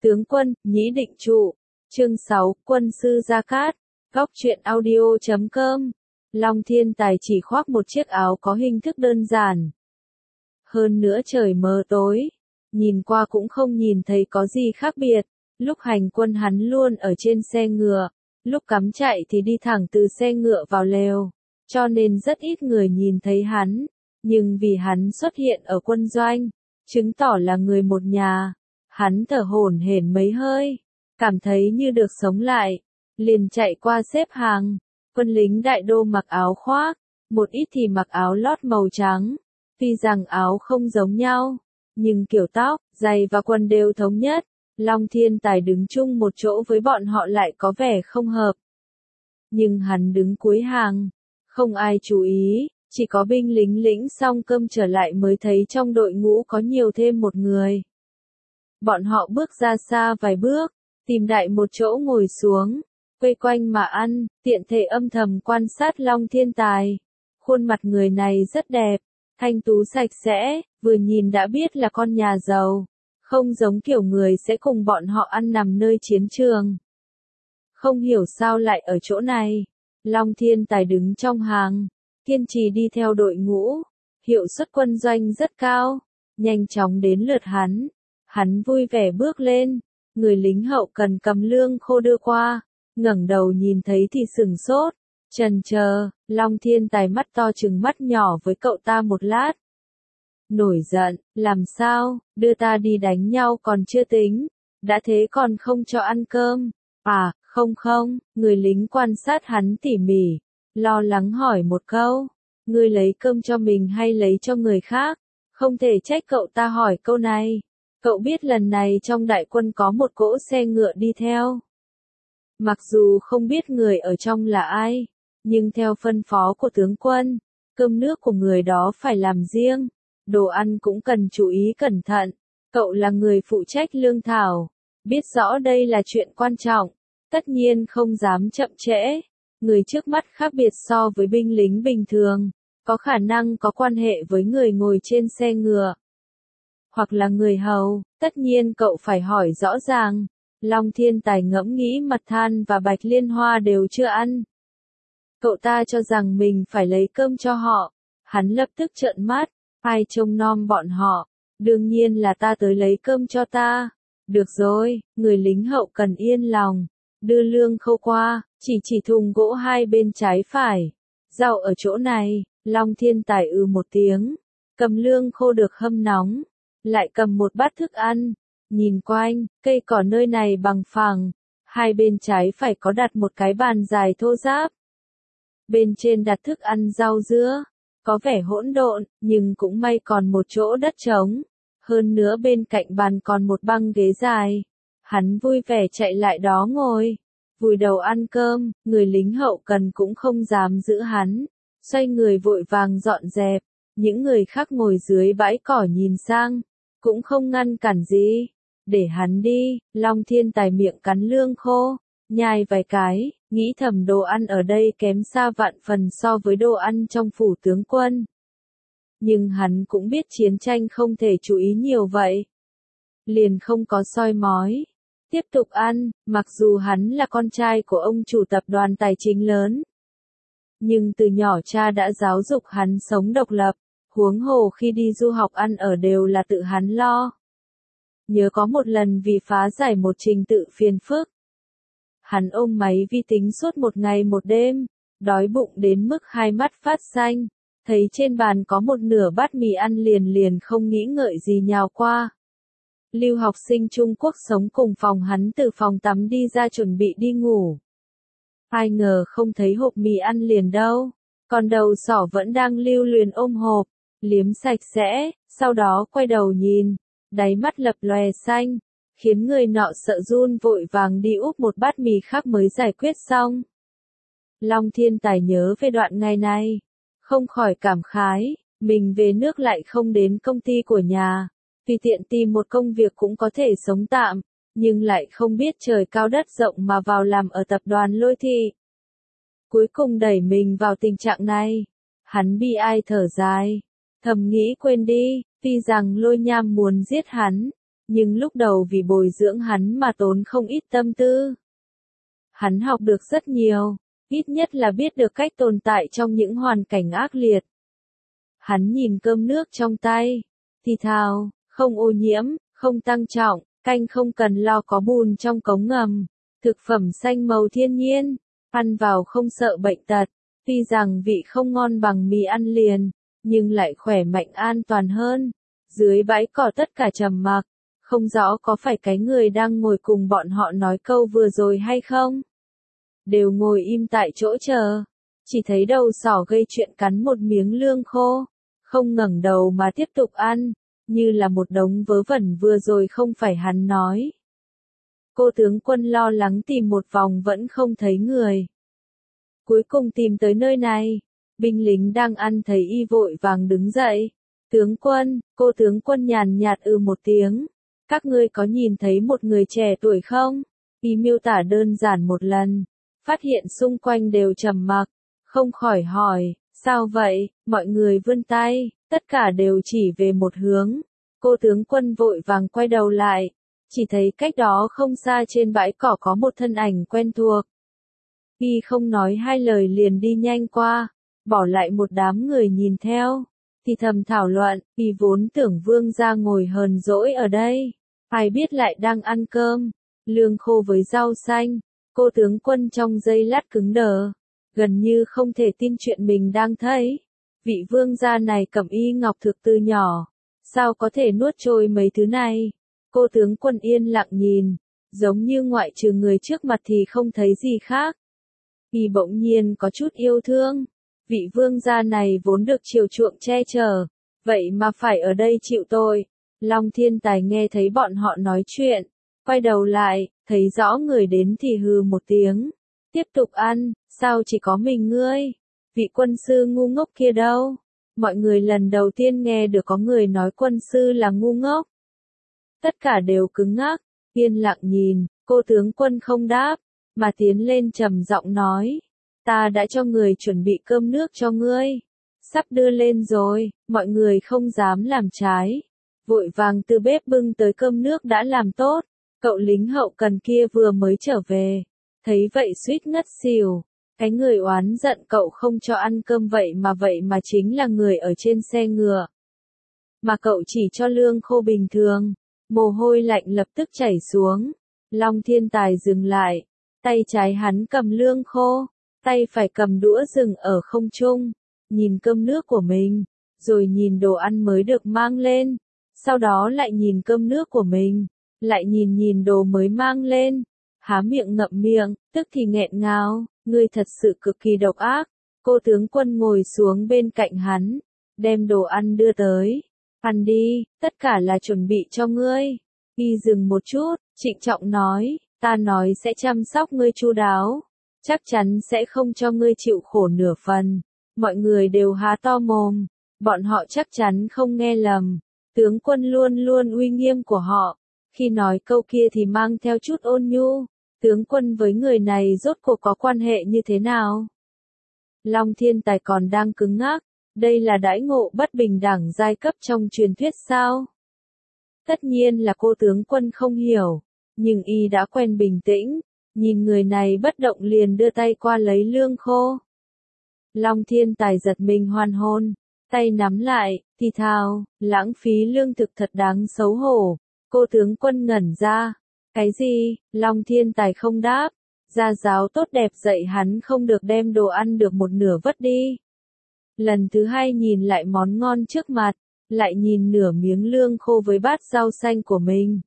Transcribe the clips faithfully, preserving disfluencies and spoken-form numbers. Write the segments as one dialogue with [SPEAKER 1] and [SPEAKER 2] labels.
[SPEAKER 1] Tướng quân, Nhĩ Định Trụ. Chương sáu, Quân sư Gia Cát. Góc truyện audio chấm com. Long Thiên Tài chỉ khoác một chiếc áo có hình thức đơn giản. Hơn nữa trời mờ tối, nhìn qua cũng không nhìn thấy có gì khác biệt. Lúc hành quân hắn luôn ở trên xe ngựa, lúc cắm chạy thì đi thẳng từ xe ngựa vào lều, cho nên rất ít người nhìn thấy hắn. Nhưng vì hắn xuất hiện ở quân doanh, chứng tỏ là người một nhà, hắn thở hổn hển mấy hơi, cảm thấy như được sống lại, liền chạy qua xếp hàng. Quân lính đại đô mặc áo khoác, một ít thì mặc áo lót màu trắng. Tuy rằng áo không giống nhau, nhưng kiểu tóc, giày và quần đều thống nhất. Long Thiên Tài đứng chung một chỗ với bọn họ lại có vẻ không hợp. Nhưng hắn đứng cuối hàng, không ai chú ý, chỉ có binh lính lĩnh xong cơm trở lại mới thấy trong đội ngũ có nhiều thêm một người. Bọn họ bước ra xa vài bước, tìm đại một chỗ ngồi xuống, quây quanh mà ăn, tiện thể âm thầm quan sát Long Thiên Tài. Khuôn mặt người này rất đẹp, thanh tú sạch sẽ, vừa nhìn đã biết là con nhà giàu, không giống kiểu người sẽ cùng bọn họ ăn nằm nơi chiến trường. Không hiểu sao lại ở chỗ này. Long Thiên Tài đứng trong hàng, kiên trì đi theo đội ngũ, hiệu suất quân doanh rất cao, nhanh chóng đến lượt hắn. Hắn vui vẻ bước lên, người lính hậu cần cầm lương khô đưa qua, ngẩng đầu nhìn thấy thì sửng sốt, chần chờ. Long Thiên Tài mắt to trừng mắt nhỏ với cậu ta một lát. Nổi giận, làm sao, đưa ta đi đánh nhau còn chưa tính, đã thế còn không cho ăn cơm. À, không không, người lính quan sát hắn tỉ mỉ, lo lắng hỏi một câu, ngươi lấy cơm cho mình hay lấy cho người khác? Không thể trách cậu ta hỏi câu này. Cậu biết lần này trong đại quân có một cỗ xe ngựa đi theo. Mặc dù không biết người ở trong là ai, nhưng theo phân phó của tướng quân, cơm nước của người đó phải làm riêng, đồ ăn cũng cần chú ý cẩn thận. Cậu là người phụ trách lương thảo, biết rõ đây là chuyện quan trọng, tất nhiên không dám chậm trễ. Người trước mắt khác biệt so với binh lính bình thường, có khả năng có quan hệ với người ngồi trên xe ngựa, hoặc là người hầu, tất nhiên cậu phải hỏi rõ ràng. Long Thiên Tài ngẫm nghĩ Mật Than và Bạch Liên Hoa đều chưa ăn. Cậu ta cho rằng mình phải lấy cơm cho họ. Hắn lập tức trợn mắt, ai trông nom bọn họ, đương nhiên là ta tới lấy cơm cho ta. Được rồi, người lính hậu cần yên lòng, đưa lương khô qua, chỉ chỉ thùng gỗ hai bên trái phải. Rau ở chỗ này. Long Thiên Tài ư một tiếng, cầm lương khô được hâm nóng, lại cầm một bát thức ăn, nhìn quanh, cây cỏ nơi này bằng phẳng, hai bên trái phải có đặt một cái bàn dài thô ráp. Bên trên đặt thức ăn rau dưa, có vẻ hỗn độn, nhưng cũng may còn một chỗ đất trống, hơn nữa bên cạnh bàn còn một băng ghế dài. Hắn vui vẻ chạy lại đó ngồi, vùi đầu ăn cơm, người lính hậu cần cũng không dám giữ hắn, xoay người vội vàng dọn dẹp. Những người khác ngồi dưới bãi cỏ nhìn sang, cũng không ngăn cản gì, để hắn đi. Long Thiên Tài miệng cắn lương khô, nhai vài cái, nghĩ thầm đồ ăn ở đây kém xa vạn phần so với đồ ăn trong phủ tướng quân. Nhưng hắn cũng biết chiến tranh không thể chú ý nhiều vậy, liền không có soi mói, tiếp tục ăn. Mặc dù hắn là con trai của ông chủ tập đoàn tài chính lớn, nhưng từ nhỏ cha đã giáo dục hắn sống độc lập, huống hồ khi đi du học ăn ở đều là tự hắn lo. Nhớ có một lần vì phá giải một trình tự phiền phức, hắn ôm máy vi tính suốt một ngày một đêm, đói bụng đến mức hai mắt phát xanh, thấy trên bàn có một nửa bát mì ăn liền liền không nghĩ ngợi gì nhào qua. Lưu học sinh Trung Quốc sống cùng phòng hắn từ phòng tắm đi ra chuẩn bị đi ngủ. Ai ngờ không thấy hộp mì ăn liền đâu, còn đầu sỏ vẫn đang lưu luyến ôm hộp, liếm sạch sẽ, sau đó quay đầu nhìn, đáy mắt lập lòe xanh, khiến người nọ sợ run vội vàng đi úp một bát mì khác mới giải quyết xong. Long Thiên Tài nhớ về đoạn ngày này, không khỏi cảm khái, mình về nước lại không đến công ty của nhà, tùy tiện tìm một công việc cũng có thể sống tạm, nhưng lại không biết trời cao đất rộng mà vào làm ở tập đoàn Lôi Thị. Cuối cùng đẩy mình vào tình trạng này, hắn bi ai thở dài, thầm nghĩ quên đi, tuy rằng Lôi Nham muốn giết hắn, nhưng lúc đầu vì bồi dưỡng hắn mà tốn không ít tâm tư. Hắn học được rất nhiều, ít nhất là biết được cách tồn tại trong những hoàn cảnh ác liệt. Hắn nhìn cơm nước trong tay, thì thào, không ô nhiễm, không tăng trọng, canh không cần lo có bùn trong cống ngầm, thực phẩm xanh màu thiên nhiên, ăn vào không sợ bệnh tật, tuy rằng vị không ngon bằng mì ăn liền, nhưng lại khỏe mạnh an toàn hơn. Dưới bãi cỏ tất cả trầm mặc, không rõ có phải cái người đang ngồi cùng bọn họ nói câu vừa rồi hay không. Đều ngồi im tại chỗ chờ, chỉ thấy đầu sỏ gây chuyện cắn một miếng lương khô, không ngẩng đầu mà tiếp tục ăn, như là một đống vớ vẩn vừa rồi không phải hắn nói. Cô tướng quân lo lắng tìm một vòng vẫn không thấy người. Cuối cùng tìm tới nơi này, binh lính đang ăn thấy y vội vàng đứng dậy. Tướng quân, cô tướng quân nhàn nhạt ư một tiếng. Các ngươi có nhìn thấy một người trẻ tuổi không? Y miêu tả đơn giản một lần, phát hiện xung quanh đều trầm mặc, không khỏi hỏi, sao vậy? Mọi người vươn tay, tất cả đều chỉ về một hướng. Cô tướng quân vội vàng quay đầu lại, chỉ thấy cách đó không xa trên bãi cỏ có một thân ảnh quen thuộc. Y không nói hai lời liền đi nhanh qua, bỏ lại một đám người nhìn theo, thì thầm thảo luận, Y vốn tưởng vương gia ngồi hờn dỗi ở đây, ai biết lại đang ăn cơm, lương khô với rau xanh. Cô tướng quân trong giây lát cứng đờ, gần như không thể tin chuyện mình đang thấy. Vị vương gia này cầm y ngọc thực từ nhỏ, sao có thể nuốt trôi mấy thứ này? Cô tướng quân yên lặng nhìn, giống như ngoại trừ người trước mặt thì không thấy gì khác. Y bỗng nhiên có chút yêu thương, vị vương gia này vốn được chiều chuộng che chở, vậy mà phải ở đây chịu tội. Long Thiên Tài nghe thấy bọn họ nói chuyện, quay đầu lại, thấy rõ người đến thì hừ một tiếng, tiếp tục ăn, sao chỉ có mình ngươi? Vị quân sư ngu ngốc kia đâu? Mọi người lần đầu tiên nghe được có người nói quân sư là ngu ngốc. Tất cả đều cứng ngắc, yên lặng nhìn, cô tướng quân không đáp, mà tiến lên trầm giọng nói, ta đã cho người chuẩn bị cơm nước cho ngươi, sắp đưa lên rồi. Mọi người không dám làm trái, vội vàng từ bếp bưng tới cơm nước đã làm tốt. Cậu lính hậu cần kia vừa mới trở về, thấy vậy suýt ngất xỉu. Cái người oán giận cậu không cho ăn cơm vậy mà vậy mà chính là người ở trên xe ngựa. Mà cậu chỉ cho lương khô bình thường, mồ hôi lạnh lập tức chảy xuống. Long Thiên Tài dừng lại, tay trái hắn cầm lương khô, tay phải cầm đũa dừng ở không trung, nhìn cơm nước của mình, rồi nhìn đồ ăn mới được mang lên, sau đó lại nhìn cơm nước của mình, lại nhìn nhìn đồ mới mang lên, há miệng ngậm miệng, tức thì nghẹn ngào, ngươi thật sự cực kỳ độc ác. Cô tướng quân ngồi xuống bên cạnh hắn, đem đồ ăn đưa tới, ăn đi, tất cả là chuẩn bị cho ngươi. Y dừng một chút, trịnh trọng nói, ta nói sẽ chăm sóc ngươi chu đáo, chắc chắn sẽ không cho ngươi chịu khổ nửa phần. Mọi người đều há to mồm, bọn họ chắc chắn không nghe lầm, tướng quân luôn luôn uy nghiêm của họ. Khi nói câu kia thì mang theo chút ôn nhu, tướng quân với người này rốt cuộc có quan hệ như thế nào? Long Thiên Tài còn đang cứng ngắc, đây là đãi ngộ bất bình đẳng giai cấp trong truyền thuyết sao? Tất nhiên là cô tướng quân không hiểu, nhưng y đã quen bình tĩnh, nhìn người này bất động liền đưa tay qua lấy lương khô. Long Thiên Tài giật mình hoàn hồn, tay nắm lại, thì thào, lãng phí lương thực thật đáng xấu hổ. Cô tướng quân ngẩn ra, cái gì? Long Thiên Tài không đáp, gia giáo tốt đẹp dạy hắn không được đem đồ ăn được một nửa vất đi. Lần thứ hai nhìn lại món ngon trước mặt, lại nhìn nửa miếng lương khô với bát rau xanh của mình.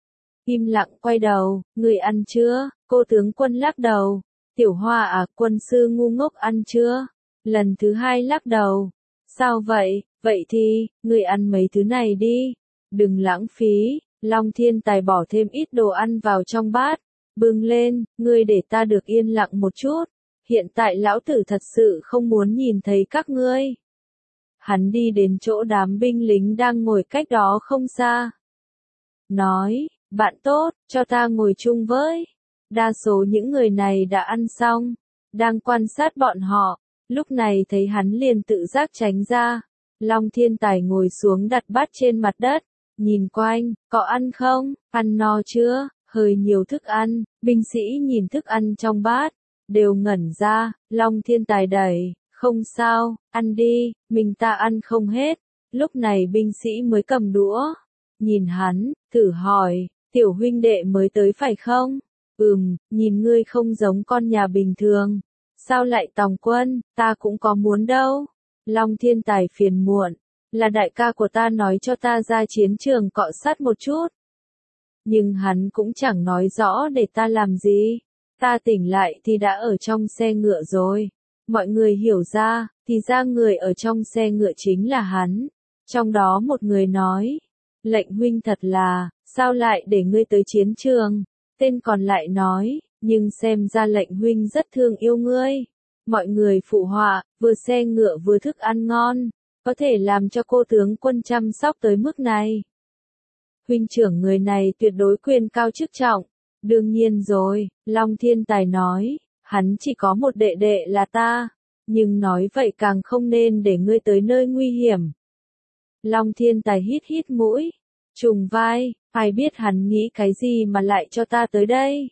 [SPEAKER 1] Im lặng quay đầu, người ăn chưa? Cô tướng quân lắc đầu, tiểu hoa à, quân sư ngu ngốc ăn chưa? Lần thứ hai lắc đầu, sao vậy? Vậy thì, người ăn mấy thứ này đi, đừng lãng phí. Long Thiên Tài bỏ thêm ít đồ ăn vào trong bát, bưng lên, ngươi để ta được yên lặng một chút, hiện tại lão tử thật sự không muốn nhìn thấy các ngươi. Hắn đi đến chỗ đám binh lính đang ngồi cách đó không xa. Nói, bạn tốt, cho ta ngồi chung với. Đa số những người này đã ăn xong, đang quan sát bọn họ, lúc này thấy hắn liền tự giác tránh ra. Long Thiên Tài ngồi xuống đặt bát trên mặt đất, nhìn quanh, có ăn không, ăn no chưa, hơi nhiều thức ăn, binh sĩ nhìn thức ăn trong bát, đều ngẩn ra, Long Thiên Tài đẩy, không sao, ăn đi, mình ta ăn không hết, lúc này binh sĩ mới cầm đũa, nhìn hắn, thử hỏi, tiểu huynh đệ mới tới phải không? Ừm, nhìn ngươi không giống con nhà bình thường, sao lại tòng quân, ta cũng có muốn đâu. Long Thiên Tài phiền muộn, là đại ca của ta nói cho ta ra chiến trường cọ sát một chút. Nhưng hắn cũng chẳng nói rõ để ta làm gì. Ta tỉnh lại thì đã ở trong xe ngựa rồi. Mọi người hiểu ra, thì ra người ở trong xe ngựa chính là hắn. Trong đó một người nói, lệnh huynh thật là, sao lại để ngươi tới chiến trường? Tên còn lại nói, nhưng xem ra lệnh huynh rất thương yêu ngươi. Mọi người phụ họa, vừa xe ngựa vừa thức ăn ngon, có thể làm cho cô tướng quân chăm sóc tới mức này. Huynh trưởng người này tuyệt đối quyền cao chức trọng. Đương nhiên rồi, Long Thiên Tài nói, hắn chỉ có một đệ đệ là ta, nhưng nói vậy càng không nên để ngươi tới nơi nguy hiểm. Long Thiên Tài hít hít mũi, trùng vai, ai biết hắn nghĩ cái gì mà lại cho ta tới đây.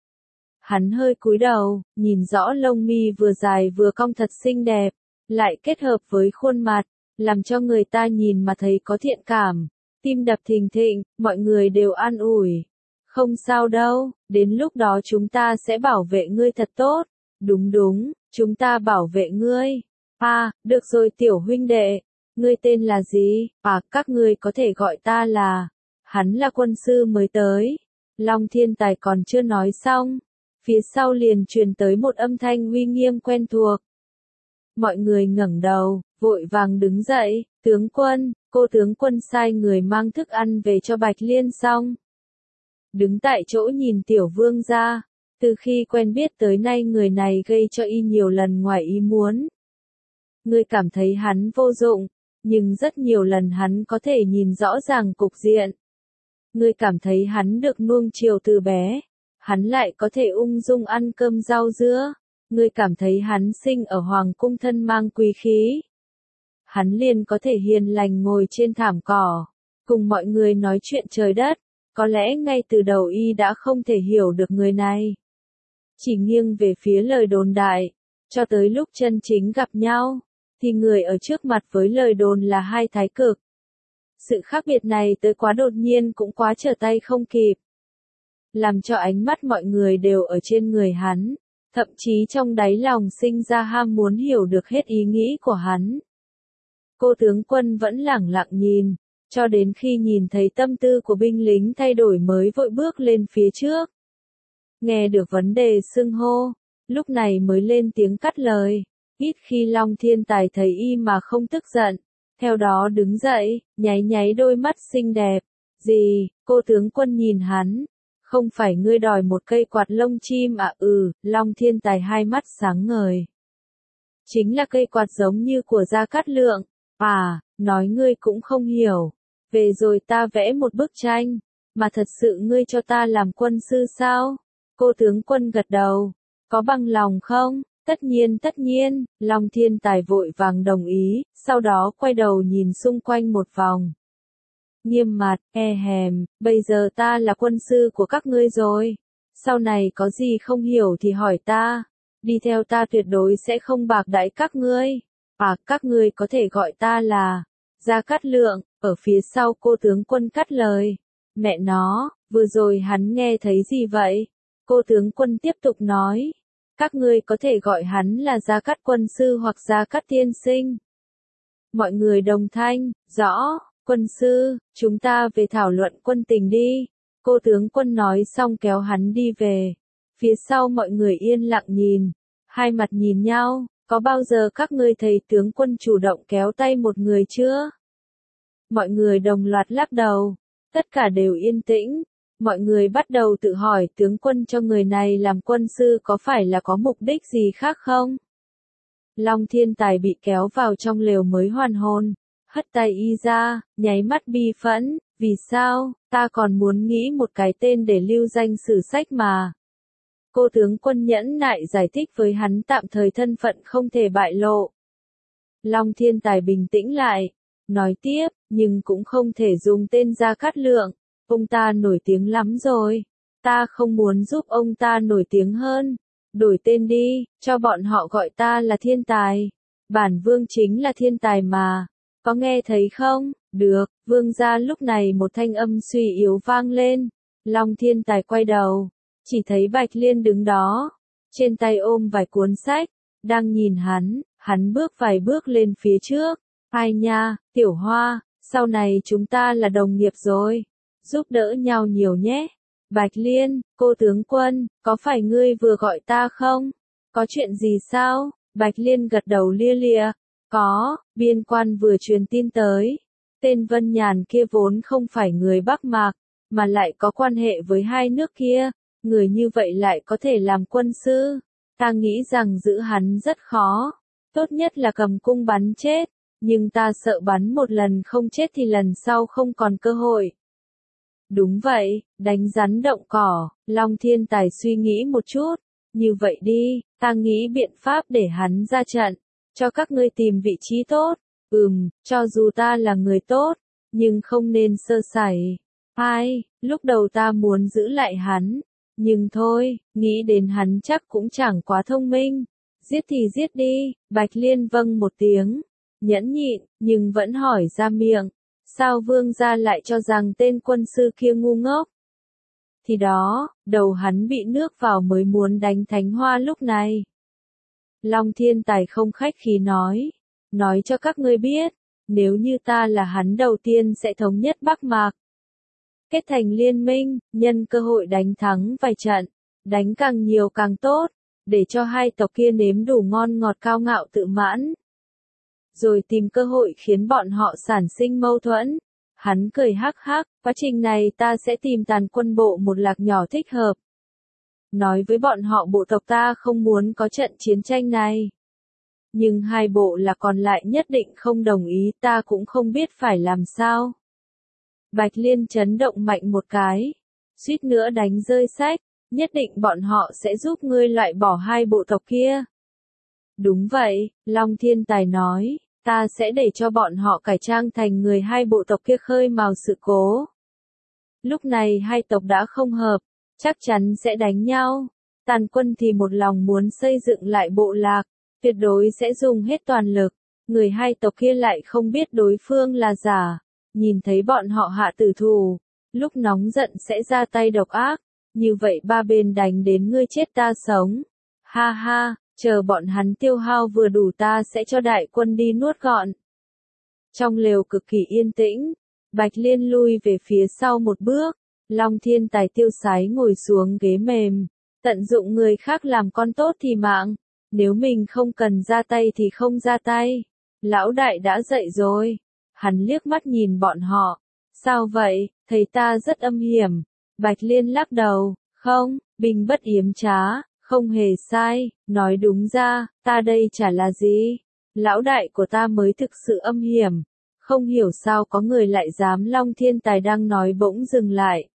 [SPEAKER 1] Hắn hơi cúi đầu, nhìn rõ lông mi vừa dài vừa cong thật xinh đẹp, lại kết hợp với khuôn mặt, làm cho người ta nhìn mà thấy có thiện cảm, tim đập thình thịch, mọi người đều an ủi. Không sao đâu, đến lúc đó chúng ta sẽ bảo vệ ngươi thật tốt. Đúng đúng, chúng ta bảo vệ ngươi. À, được rồi tiểu huynh đệ, ngươi tên là gì? À, các ngươi có thể gọi ta là, hắn là quân sư mới tới. Long Thiên Tài còn chưa nói xong, phía sau liền truyền tới một âm thanh uy nghiêm quen thuộc. Mọi người ngẩng đầu, vội vàng đứng dậy, tướng quân, cô tướng quân sai người mang thức ăn về cho Bạch Liên xong. Đứng tại chỗ nhìn tiểu vương ra, từ khi quen biết tới nay người này gây cho y nhiều lần ngoài ý muốn. Ngươi cảm thấy hắn vô dụng, nhưng rất nhiều lần hắn có thể nhìn rõ ràng cục diện. Ngươi cảm thấy hắn được nuông chiều từ bé, hắn lại có thể ung dung ăn cơm rau dưa. Ngươi cảm thấy hắn sinh ở hoàng cung thân mang quý khí. Hắn liền có thể hiền lành ngồi trên thảm cỏ, cùng mọi người nói chuyện trời đất. Có lẽ ngay từ đầu y đã không thể hiểu được người này. Chỉ nghiêng về phía lời đồn đại, cho tới lúc chân chính gặp nhau, thì người ở trước mặt với lời đồn là hai thái cực. Sự khác biệt này tới quá đột nhiên cũng quá trở tay không kịp. Làm cho ánh mắt mọi người đều ở trên người hắn, thậm chí trong đáy lòng sinh ra ham muốn hiểu được hết ý nghĩ của hắn. Cô tướng quân vẫn lẳng lặng nhìn. Cho đến khi nhìn thấy tâm tư của binh lính thay đổi mới vội bước lên phía trước. Nghe được vấn đề xưng hô, lúc này mới lên tiếng cắt lời. Ít khi Long Thiên Tài thấy y mà không tức giận, theo đó đứng dậy, nháy nháy đôi mắt xinh đẹp. Gì, cô tướng quân nhìn hắn, không phải ngươi đòi một cây quạt lông chim à? Ừ, Long Thiên Tài hai mắt sáng ngời. Chính là cây quạt giống như của Gia Cát Lượng. À, nói ngươi cũng không hiểu. Về rồi ta vẽ một bức tranh, mà thật sự ngươi cho ta làm quân sư sao? Cô tướng quân gật đầu, có bằng lòng không? Tất nhiên tất nhiên, Long Thiên Tài vội vàng đồng ý, sau đó quay đầu nhìn xung quanh một vòng. Nghiêm mặt, e hèm, bây giờ ta là quân sư của các ngươi rồi. Sau này có gì không hiểu thì hỏi ta, đi theo ta tuyệt đối sẽ không bạc đãi các ngươi. À, các ngươi có thể gọi ta là Gia Cát Lượng. Ở phía sau cô tướng quân cắt lời. Mẹ nó, vừa rồi hắn nghe thấy gì vậy? Cô tướng quân tiếp tục nói. Các ngươi có thể gọi hắn là Gia Cát quân sư hoặc Gia Cát tiên sinh. Mọi người đồng thanh, rõ, quân sư, chúng ta về thảo luận quân tình đi. Cô tướng quân nói xong kéo hắn đi về. Phía sau mọi người yên lặng nhìn, hai mặt nhìn nhau, có bao giờ các ngươi thấy tướng quân chủ động kéo tay một người chưa? Mọi người đồng loạt lắc đầu, tất cả đều yên tĩnh, mọi người bắt đầu tự hỏi tướng quân cho người này làm quân sư có phải là có mục đích gì khác không? Long Thiên Tài bị kéo vào trong lều mới hoàn hồn, hất tay y ra, nháy mắt bi phẫn, vì sao, ta còn muốn nghĩ một cái tên để lưu danh sử sách mà. Cô tướng quân nhẫn nại giải thích với hắn tạm thời thân phận không thể bại lộ. Long Thiên Tài bình tĩnh lại, Nói tiếp, nhưng cũng không thể dùng tên Gia Cát Lượng, ông ta nổi tiếng lắm rồi. Ta không muốn giúp ông ta nổi tiếng hơn. Đổi tên đi, cho bọn họ gọi ta là thiên tài. Bản vương chính là thiên tài mà. Có nghe thấy không? Được, vương gia lúc này một thanh âm suy yếu vang lên. Long thiên tài quay đầu, chỉ thấy Bạch Liên đứng đó, trên tay ôm vài cuốn sách, đang nhìn hắn, hắn bước vài bước lên phía trước. Ai nha, Tiểu Hoa, sau này chúng ta là đồng nghiệp rồi, giúp đỡ nhau nhiều nhé. Bạch Liên, cô tướng quân, có phải ngươi vừa gọi ta không? Có chuyện gì sao? Bạch Liên gật đầu lia lịa. Có, biên quan vừa truyền tin tới. Tên Vân Nhàn kia vốn không phải người Bắc Mạc, mà lại có quan hệ với hai nước kia. Người như vậy lại có thể làm quân sư. Ta nghĩ rằng giữ hắn rất khó. Tốt nhất là cầm cung bắn chết. Nhưng ta sợ bắn một lần không chết thì lần sau không còn cơ hội. Đúng vậy, đánh rắn động cỏ, Long Thiên Tài suy nghĩ một chút. Như vậy đi, ta nghĩ biện pháp để hắn ra trận, cho các ngươi tìm vị trí tốt. Ừm, cho dù ta là người tốt, nhưng không nên sơ sẩy. Ai, lúc đầu ta muốn giữ lại hắn, nhưng thôi, nghĩ đến hắn chắc cũng chẳng quá thông minh. Giết thì giết đi, Bạch Liên vâng một tiếng, nhẫn nhịn, nhưng vẫn hỏi ra miệng. Sao vương gia lại cho rằng tên quân sư kia ngu ngốc? Thì đó, đầu hắn bị nước vào mới muốn đánh Thánh Hoa lúc này. Long Thiên Tài không khách khí nói. Nói cho các ngươi biết, nếu như ta là hắn đầu tiên sẽ thống nhất Bắc Mạc. Kết thành liên minh, nhân cơ hội đánh thắng vài trận, đánh càng nhiều càng tốt, để cho hai tộc kia nếm đủ ngon ngọt cao ngạo tự mãn. Rồi tìm cơ hội khiến bọn họ sản sinh mâu thuẫn. Hắn cười hắc hắc, quá trình này ta sẽ tìm tàn quân bộ một lạc nhỏ thích hợp. Nói với bọn họ bộ tộc ta không muốn có trận chiến tranh này. Nhưng hai bộ là còn lại nhất định không đồng ý, ta cũng không biết phải làm sao. Bạch Liên chấn động mạnh một cái, suýt nữa đánh rơi sách, nhất định bọn họ sẽ giúp ngươi loại bỏ hai bộ tộc kia. Đúng vậy, Long Thiên Tài nói. Ta sẽ để cho bọn họ cải trang thành người hai bộ tộc kia khơi mào sự cố. Lúc này hai tộc đã không hợp, chắc chắn sẽ đánh nhau. Tàn quân thì một lòng muốn xây dựng lại bộ lạc, tuyệt đối sẽ dùng hết toàn lực. Người hai tộc kia lại không biết đối phương là giả, nhìn thấy bọn họ hạ tử thủ, lúc nóng giận sẽ ra tay độc ác. Như vậy ba bên đánh đến ngươi chết ta sống. Ha ha. Chờ bọn hắn tiêu hao vừa đủ ta sẽ cho đại quân đi nuốt gọn. Trong lều cực kỳ yên tĩnh, Bạch Liên lui về phía sau một bước, Long Thiên Tài tiêu sái ngồi xuống ghế mềm, tận dụng người khác làm con tốt thì mạng, nếu mình không cần ra tay thì không ra tay. Lão đại đã dậy rồi, hắn liếc mắt nhìn bọn họ, sao vậy, thầy ta rất âm hiểm. Bạch Liên lắc đầu, không, binh bất yếm trá. Không hề sai, nói đúng ra, ta đây chả là gì. Lão đại của ta mới thực sự âm hiểm. Không hiểu sao có người lại dám. Long Thiên Tài đang nói bỗng dừng lại.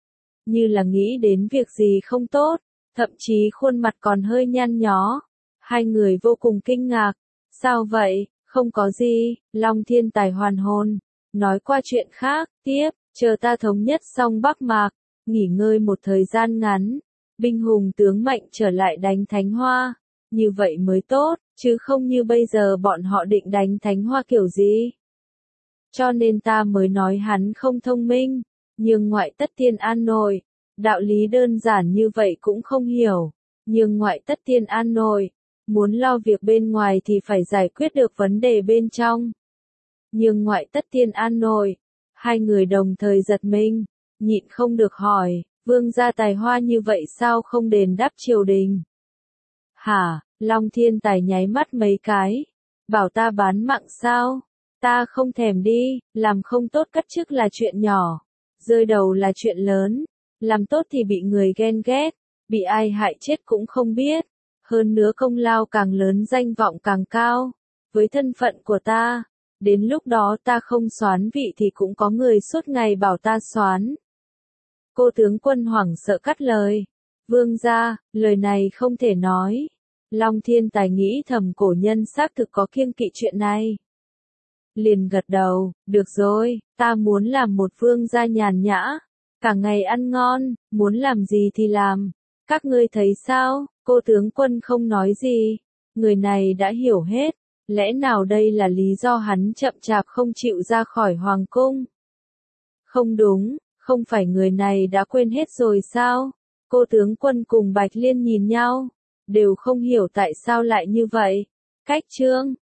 [SPEAKER 1] Như là nghĩ đến việc gì không tốt, thậm chí khuôn mặt còn hơi nhăn nhó. Hai người vô cùng kinh ngạc. Sao vậy, không có gì, Long Thiên Tài hoàn hồn. Nói qua chuyện khác, tiếp, chờ ta thống nhất xong Bắc Mạc, nghỉ ngơi một thời gian ngắn. Binh hùng tướng mạnh trở lại đánh Thánh Hoa, như vậy mới tốt, chứ không như bây giờ bọn họ định đánh Thánh Hoa kiểu gì. Cho nên ta mới nói hắn không thông minh, nhưng ngoại tất tiên an nội, đạo lý đơn giản như vậy cũng không hiểu, nhưng ngoại tất tiên an nội, muốn lo việc bên ngoài thì phải giải quyết được vấn đề bên trong. Nhưng ngoại tất tiên an nội, hai người đồng thời giật mình, nhịn không được hỏi. Vương gia tài hoa như vậy sao không đền đáp triều đình? Hả, Long Thiên Tài nháy mắt mấy cái. Bảo ta bán mạng sao? Ta không thèm đi, làm không tốt cắt chức là chuyện nhỏ. Rơi đầu là chuyện lớn. Làm tốt thì bị người ghen ghét. Bị ai hại chết cũng không biết. Hơn nữa công lao càng lớn danh vọng càng cao. Với thân phận của ta, đến lúc đó ta không soán vị thì cũng có người suốt ngày bảo ta soán. Cô tướng quân hoảng sợ cắt lời. Vương gia, lời này không thể nói. Long Thiên Tài nghĩ thầm cổ nhân xác thực có kiêng kỵ chuyện này. liền gật đầu, được rồi, ta muốn làm một vương gia nhàn nhã, cả ngày ăn ngon, muốn làm gì thì làm. Các ngươi thấy sao? Cô tướng quân không nói gì. Người này đã hiểu hết. Lẽ nào đây là lý do hắn chậm chạp không chịu ra khỏi hoàng cung? Không đúng, không phải người này đã quên hết rồi sao? Cô tướng quân cùng Bạch Liên nhìn nhau, đều không hiểu tại sao lại như vậy. Cách trương,